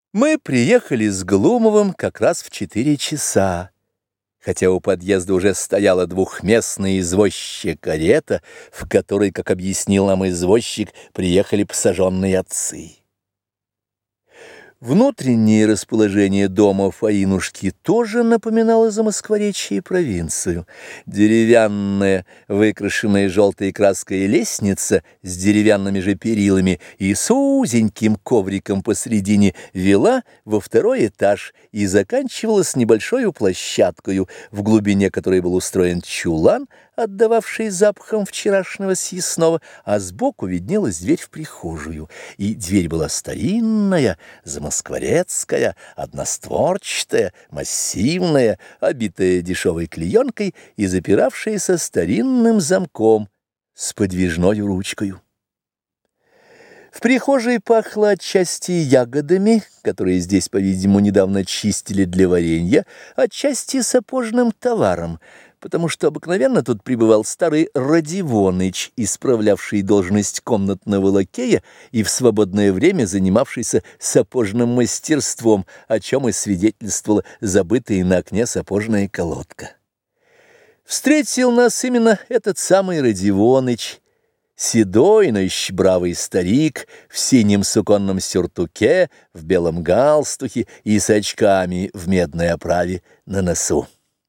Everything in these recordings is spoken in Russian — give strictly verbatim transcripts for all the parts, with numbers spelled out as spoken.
Мы приехали с Глумовым как раз в четыре часа, хотя у подъезда уже стояла двухместная извозчая карета, в которой, как объяснил нам извозчик, приехали посаженные отцы. Внутреннее расположение дома Фаинушки тоже напоминало Замоскворечье и провинцию. Деревянная, выкрашенная желтой краской лестница с деревянными же перилами и с узеньким ковриком посредине вела во второй этаж и заканчивалась небольшой площадкою, в глубине которой был устроен чулан, отдававший запахом вчерашнего съестного, а сбоку виднелась дверь в прихожую, и дверь была старинная, замоскворецкая, одностворчатая, массивная, обитая дешевой клеенкой и запиравшаяся старинным замком с подвижной ручкою. В прихожей пахло отчасти ягодами, которые здесь, по-видимому, недавно чистили для варенья, отчасти сапожным товаром, потому что обыкновенно тут пребывал старый Радивоныч, исправлявший должность комнатного лакея и в свободное время занимавшийся сапожным мастерством, о чем и свидетельствовала забытая на окне сапожная колодка. Встретил нас именно этот самый Радивоныч, седой, но еще бравый старик, в синем суконном сюртуке, в белом галстухе и с очками в медной оправе на носу.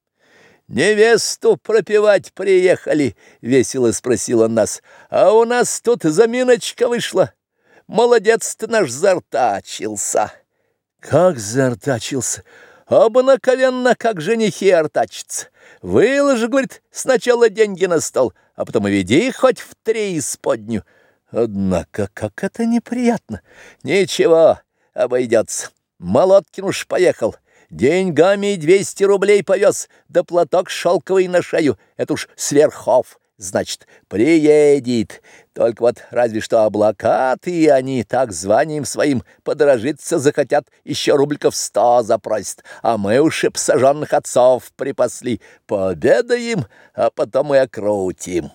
«Невесту пропевать приехали?» — весело спросил он нас. «А у нас тут заминочка вышла. Молодец-то наш зартачился». «Как зартачился? Обыкновенно, как женихи артачатся. Выложи, — говорит, — сначала деньги на стол, а потом и веди хоть в три исподню». Однако, как это неприятно. «Ничего, обойдется. Молоткин уж поехал. Деньгами двести рублей повез, да платок шелковый на шею. Это уж сверхов, значит, приедет. Только вот разве что облакаты они так званием своим подорожиться захотят, еще рубликов сто запросят. А мы уж и посаженных отцов припасли. Пообедаем, а потом и окрутим».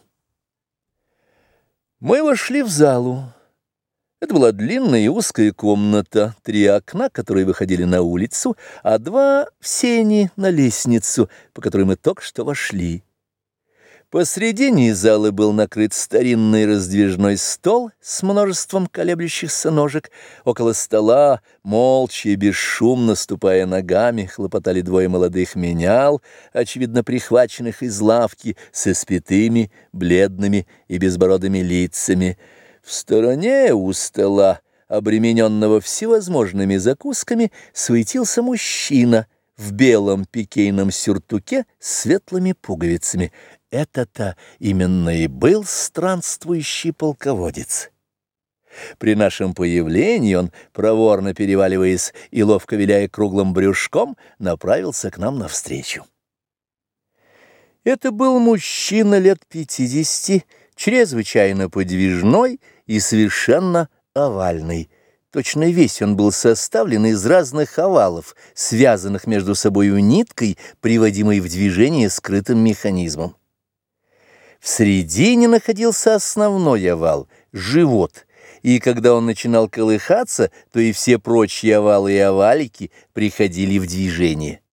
Мы вошли в залу. Это была длинная и узкая комната, три окна, которые выходили на улицу, а два в сени на лестницу, по которой мы только что вошли. Посредине залы был накрыт старинный раздвижной стол с множеством колеблющихся ножек. Около стола, молча и бесшумно ступая ногами, хлопотали двое молодых менял, очевидно прихваченных из лавки, с испятыми, бледными и безбородыми лицами. В стороне у стола, обремененного всевозможными закусками, суетился мужчина в белом пикейном сюртуке с светлыми пуговицами. Это-то именно и был странствующий полководец. При нашем появлении он, проворно переваливаясь и ловко виляя круглым брюшком, направился к нам навстречу. Это был мужчина лет пятидесяти, чрезвычайно подвижной и совершенно овальный. Точно весь он был составлен из разных овалов, связанных между собою ниткой, приводимой в движение скрытым механизмом. В середине находился основной овал — живот, и когда он начинал колыхаться, то и все прочие овалы и овалики приходили в движение.